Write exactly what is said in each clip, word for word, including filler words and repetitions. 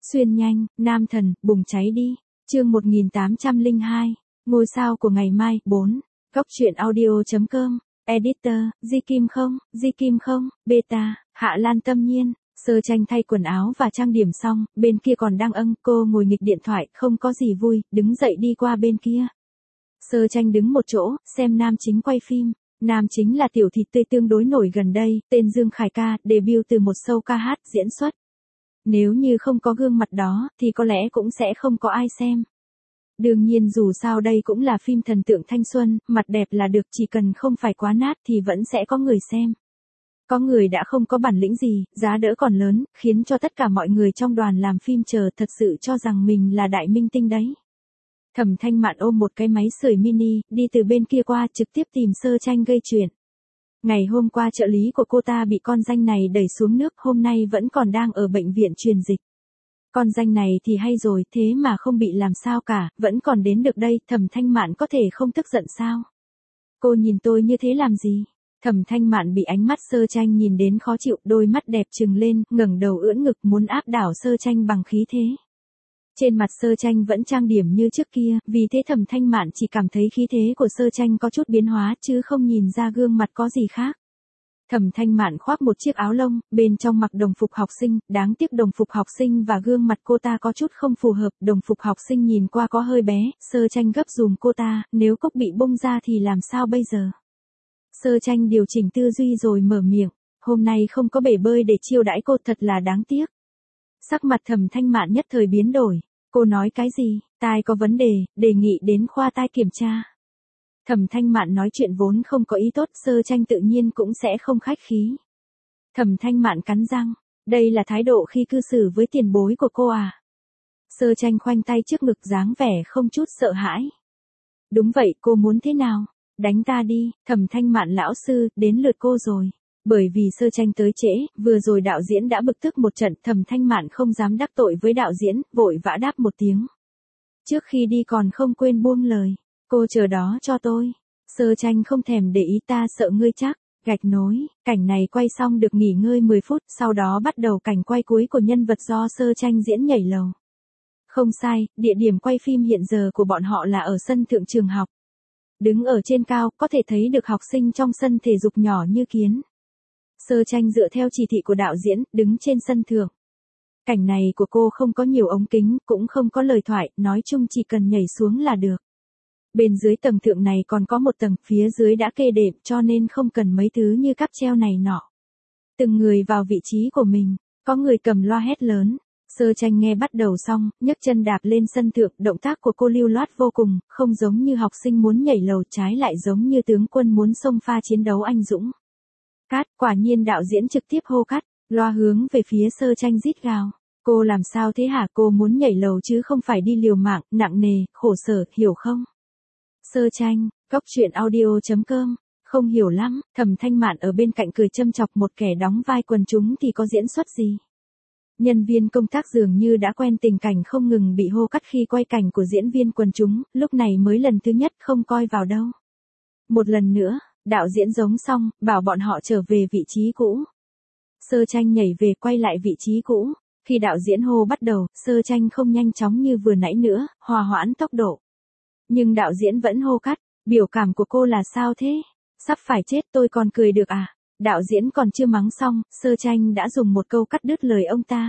Xuyên nhanh, nam thần, bùng cháy đi. Chương một nghìn tám trăm lẻ hai. Ngôi sao của ngày mai, bốn. Góc truyện audio.com. Editor, Di Kim không, Di Kim không, beta, Hạ Lan Tâm Nhiên. Sơ Tranh thay quần áo và trang điểm xong, bên kia còn đang âng, cô ngồi nghịch điện thoại, không có gì vui, đứng dậy đi qua bên kia. Sơ Tranh đứng một chỗ, xem nam chính quay phim. Nam chính là tiểu thịt tươi tương đối nổi gần đây, tên Dương Khải Ca, debut từ một show ca hát, diễn xuất. Nếu như không có gương mặt đó, thì có lẽ cũng sẽ không có ai xem. Đương nhiên dù sao đây cũng là phim thần tượng thanh xuân, mặt đẹp là được, chỉ cần không phải quá nát thì vẫn sẽ có người xem. Có người đã không có bản lĩnh gì, giá đỡ còn lớn, khiến cho tất cả mọi người trong đoàn làm phim chờ thật sự cho rằng mình là đại minh tinh đấy. Thẩm Thanh Mạn ôm một cái máy sưởi mini, đi từ bên kia qua trực tiếp tìm Sơ Tranh gây chuyện. Ngày hôm qua trợ lý của cô ta bị con danh này đẩy xuống nước, hôm nay vẫn còn đang ở bệnh viện truyền dịch. Con danh này thì hay rồi, thế mà không bị làm sao cả, vẫn còn đến được đây, Thẩm Thanh Mạn có thể không tức giận sao? Cô nhìn tôi như thế làm gì? Thẩm Thanh Mạn bị ánh mắt Sơ Tranh nhìn đến khó chịu, đôi mắt đẹp trừng lên, ngẩng đầu ưỡn ngực muốn áp đảo Sơ Tranh bằng khí thế. Trên mặt Sơ Tranh vẫn trang điểm như trước kia, vì thế Thẩm Thanh Mạn chỉ cảm thấy khí thế của Sơ Tranh có chút biến hóa chứ không nhìn ra gương mặt có gì khác. Thẩm Thanh Mạn khoác một chiếc áo lông, bên trong mặc đồng phục học sinh, đáng tiếc đồng phục học sinh và gương mặt cô ta có chút không phù hợp, đồng phục học sinh nhìn qua có hơi bé, Sơ Tranh gấp dùm cô ta, nếu cốc bị bung ra thì làm sao bây giờ? Sơ Tranh điều chỉnh tư duy rồi mở miệng, hôm nay không có bể bơi để chiêu đãi cô, thật là đáng tiếc. Sắc mặt Thẩm Thanh Mạn nhất thời biến đổi, cô nói cái gì, tai có vấn đề, đề nghị đến khoa tai kiểm tra. Thẩm Thanh Mạn nói chuyện vốn không có ý tốt, Sơ Tranh tự nhiên cũng sẽ không khách khí. Thẩm Thanh Mạn cắn răng, đây là thái độ khi cư xử với tiền bối của cô à? Sơ Tranh khoanh tay trước ngực dáng vẻ không chút sợ hãi. Đúng vậy, cô muốn thế nào? Đánh ta đi, Thẩm Thanh Mạn lão sư, đến lượt cô rồi. Bởi vì Sơ Tranh tới trễ, vừa rồi đạo diễn đã bực tức một trận, Thẩm Thanh Mạn không dám đắc tội với đạo diễn, vội vã đáp một tiếng. Trước khi đi còn không quên buông lời, cô chờ đó cho tôi. Sơ Tranh không thèm để ý, ta sợ ngươi chắc. Gạch nối, cảnh này quay xong được nghỉ ngơi mười phút, sau đó bắt đầu cảnh quay cuối của nhân vật do Sơ Tranh diễn nhảy lầu. Không sai, địa điểm quay phim hiện giờ của bọn họ là ở sân thượng trường học. Đứng ở trên cao, có thể thấy được học sinh trong sân thể dục nhỏ như kiến. Sơ Tranh dựa theo chỉ thị của đạo diễn, đứng trên sân thượng. Cảnh này của cô không có nhiều ống kính, cũng không có lời thoại, nói chung chỉ cần nhảy xuống là được. Bên dưới tầng thượng này còn có một tầng, phía dưới đã kê đệm cho nên không cần mấy thứ như cáp treo này nọ. Từng người vào vị trí của mình, có người cầm loa hét lớn. Sơ Tranh nghe bắt đầu xong, nhấc chân đạp lên sân thượng, động tác của cô lưu loát vô cùng, không giống như học sinh muốn nhảy lầu, trái lại giống như tướng quân muốn xông pha chiến đấu anh dũng. Cát, quả nhiên đạo diễn trực tiếp hô cắt, loa hướng về phía Sơ Tranh rít gào. Cô làm sao thế hả, cô muốn nhảy lầu chứ không phải đi liều mạng, nặng nề, khổ sở, hiểu không? Sơ Tranh, góc truyện audio.com, không hiểu lắm, Thẩm Thanh Mạn ở bên cạnh cười châm chọc, một kẻ đóng vai quần chúng thì có diễn xuất gì? Nhân viên công tác dường như đã quen tình cảnh không ngừng bị hô cắt khi quay cảnh của diễn viên quần chúng, lúc này mới lần thứ nhất không coi vào đâu. Một lần nữa, đạo diễn giống xong, bảo bọn họ trở về vị trí cũ. Sơ Tranh nhảy về quay lại vị trí cũ, khi đạo diễn hô bắt đầu, Sơ Tranh không nhanh chóng như vừa nãy nữa, hòa hoãn tốc độ. Nhưng đạo diễn vẫn hô cắt, biểu cảm của cô là sao thế? Sắp phải chết tôi còn cười được à? Đạo diễn còn chưa mắng xong, Sơ Tranh đã dùng một câu cắt đứt lời ông ta.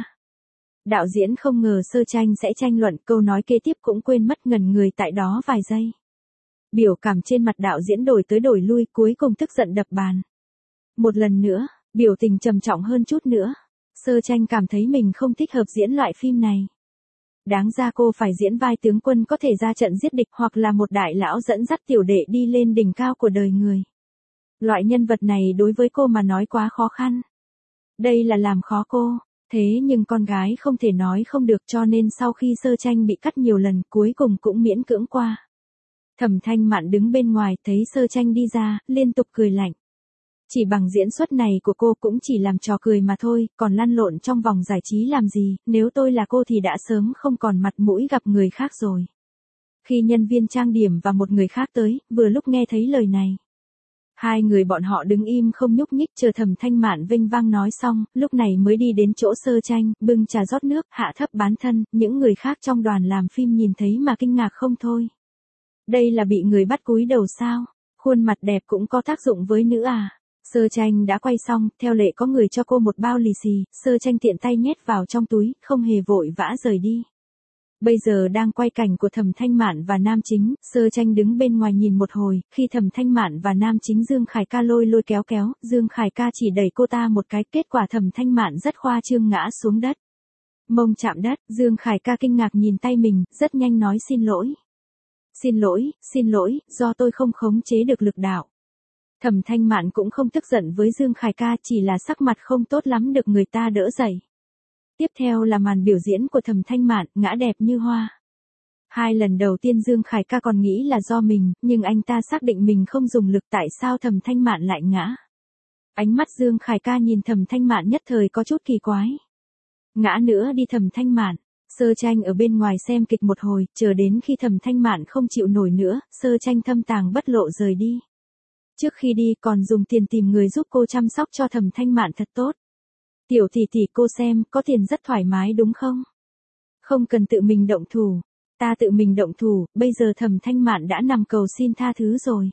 Đạo diễn không ngờ Sơ Tranh sẽ tranh luận, câu nói kế tiếp cũng quên mất, ngẩn người tại đó vài giây. Biểu cảm trên mặt đạo diễn đổi tới đổi lui, cuối cùng tức giận đập bàn. Một lần nữa, biểu tình trầm trọng hơn chút nữa. Sơ Tranh cảm thấy mình không thích hợp diễn loại phim này. Đáng ra cô phải diễn vai tướng quân có thể ra trận giết địch, hoặc là một đại lão dẫn dắt tiểu đệ đi lên đỉnh cao của đời người. Loại nhân vật này đối với cô mà nói quá khó khăn. Đây là làm khó cô, thế nhưng con gái không thể nói không được, cho nên sau khi Sơ Tranh bị cắt nhiều lần, cuối cùng cũng miễn cưỡng qua. Thẩm Thanh Mạn đứng bên ngoài, thấy Sơ Tranh đi ra, liên tục cười lạnh. Chỉ bằng diễn xuất này của cô cũng chỉ làm trò cười mà thôi, còn lăn lộn trong vòng giải trí làm gì, nếu tôi là cô thì đã sớm không còn mặt mũi gặp người khác rồi. Khi nhân viên trang điểm và một người khác tới, vừa lúc nghe thấy lời này. Hai người bọn họ đứng im không nhúc nhích chờ Thẩm Thanh Mạn vênh vang nói xong, lúc này mới đi đến chỗ Sơ Tranh, bưng trà rót nước, hạ thấp bán thân, những người khác trong đoàn làm phim nhìn thấy mà kinh ngạc không thôi. Đây là bị người bắt cúi đầu sao? Khuôn mặt đẹp cũng có tác dụng với nữ à? Sơ Tranh đã quay xong, theo lệ có người cho cô một bao lì xì, Sơ Tranh tiện tay nhét vào trong túi, không hề vội vã rời đi. Bây giờ đang quay cảnh của Thẩm Thanh Mạn và nam chính, Sơ Tranh đứng bên ngoài nhìn một hồi, khi Thẩm Thanh Mạn và nam chính Dương Khải Ca lôi lôi kéo kéo, Dương Khải Ca chỉ đẩy cô ta một cái, kết quả Thẩm Thanh Mạn rất khoa trương ngã xuống đất. Mông chạm đất, Dương Khải Ca kinh ngạc nhìn tay mình, rất nhanh nói xin lỗi. Xin lỗi, xin lỗi, do tôi không khống chế được lực đạo. Thẩm Thanh Mạn cũng không tức giận với Dương Khải Ca, chỉ là sắc mặt không tốt lắm được người ta đỡ dậy. Tiếp theo là màn biểu diễn của Thẩm Thanh Mạn, ngã đẹp như hoa. Hai lần đầu tiên Dương Khải Ca còn nghĩ là do mình, nhưng anh ta xác định mình không dùng lực, tại sao Thẩm Thanh Mạn lại ngã. Ánh mắt Dương Khải Ca nhìn Thẩm Thanh Mạn nhất thời có chút kỳ quái. Ngã nữa đi Thẩm Thanh Mạn. Sơ Tranh ở bên ngoài xem kịch một hồi, chờ đến khi Thẩm Thanh Mạn không chịu nổi nữa, Sơ Tranh thâm tàng bất lộ rời đi. Trước khi đi còn dùng tiền tìm người giúp cô chăm sóc cho Thẩm Thanh Mạn thật tốt. Tiểu tỷ tỷ cô xem, có tiền rất thoải mái đúng không? Không cần tự mình động thủ. Ta tự mình động thủ, bây giờ Thẩm Thanh Mạn đã nằm cầu xin tha thứ rồi.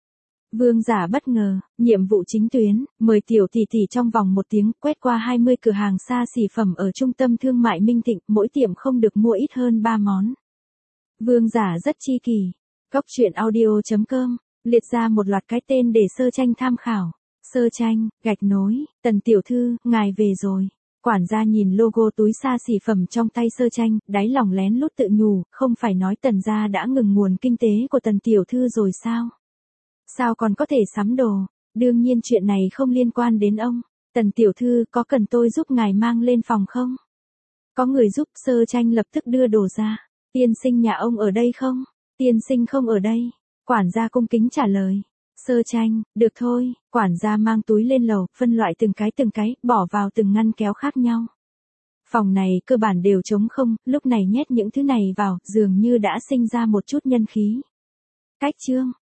Vương Giả bất ngờ, nhiệm vụ chính tuyến, mời tiểu tỷ tỷ trong vòng một tiếng quét qua hai mươi cửa hàng xa xỉ phẩm ở trung tâm thương mại Minh Thịnh, mỗi tiệm không được mua ít hơn ba món. Vương Giả rất chi kỳ. Góc truyện audio chấm com liệt ra một loạt cái tên để Sơ Tranh tham khảo. Sơ Tranh, gạch nối, Tần tiểu thư, ngài về rồi. Quản gia nhìn logo túi xa xỉ phẩm trong tay Sơ Tranh, đáy lòng lén lút tự nhủ, không phải nói Tần gia đã ngừng nguồn kinh tế của Tần tiểu thư rồi sao? Sao còn có thể sắm đồ? Đương nhiên chuyện này không liên quan đến ông. Tần tiểu thư, có cần tôi giúp ngài mang lên phòng không? Có người giúp. Sơ Tranh lập tức đưa đồ ra. Tiên sinh nhà ông ở đây không? Tiên sinh không ở đây. Quản gia cung kính trả lời. Sơ Tranh, được thôi. Quản gia mang túi lên lầu, phân loại từng cái từng cái, bỏ vào từng ngăn kéo khác nhau. Phòng này cơ bản đều trống không, lúc này nhét những thứ này vào, dường như đã sinh ra một chút nhân khí. Cách chương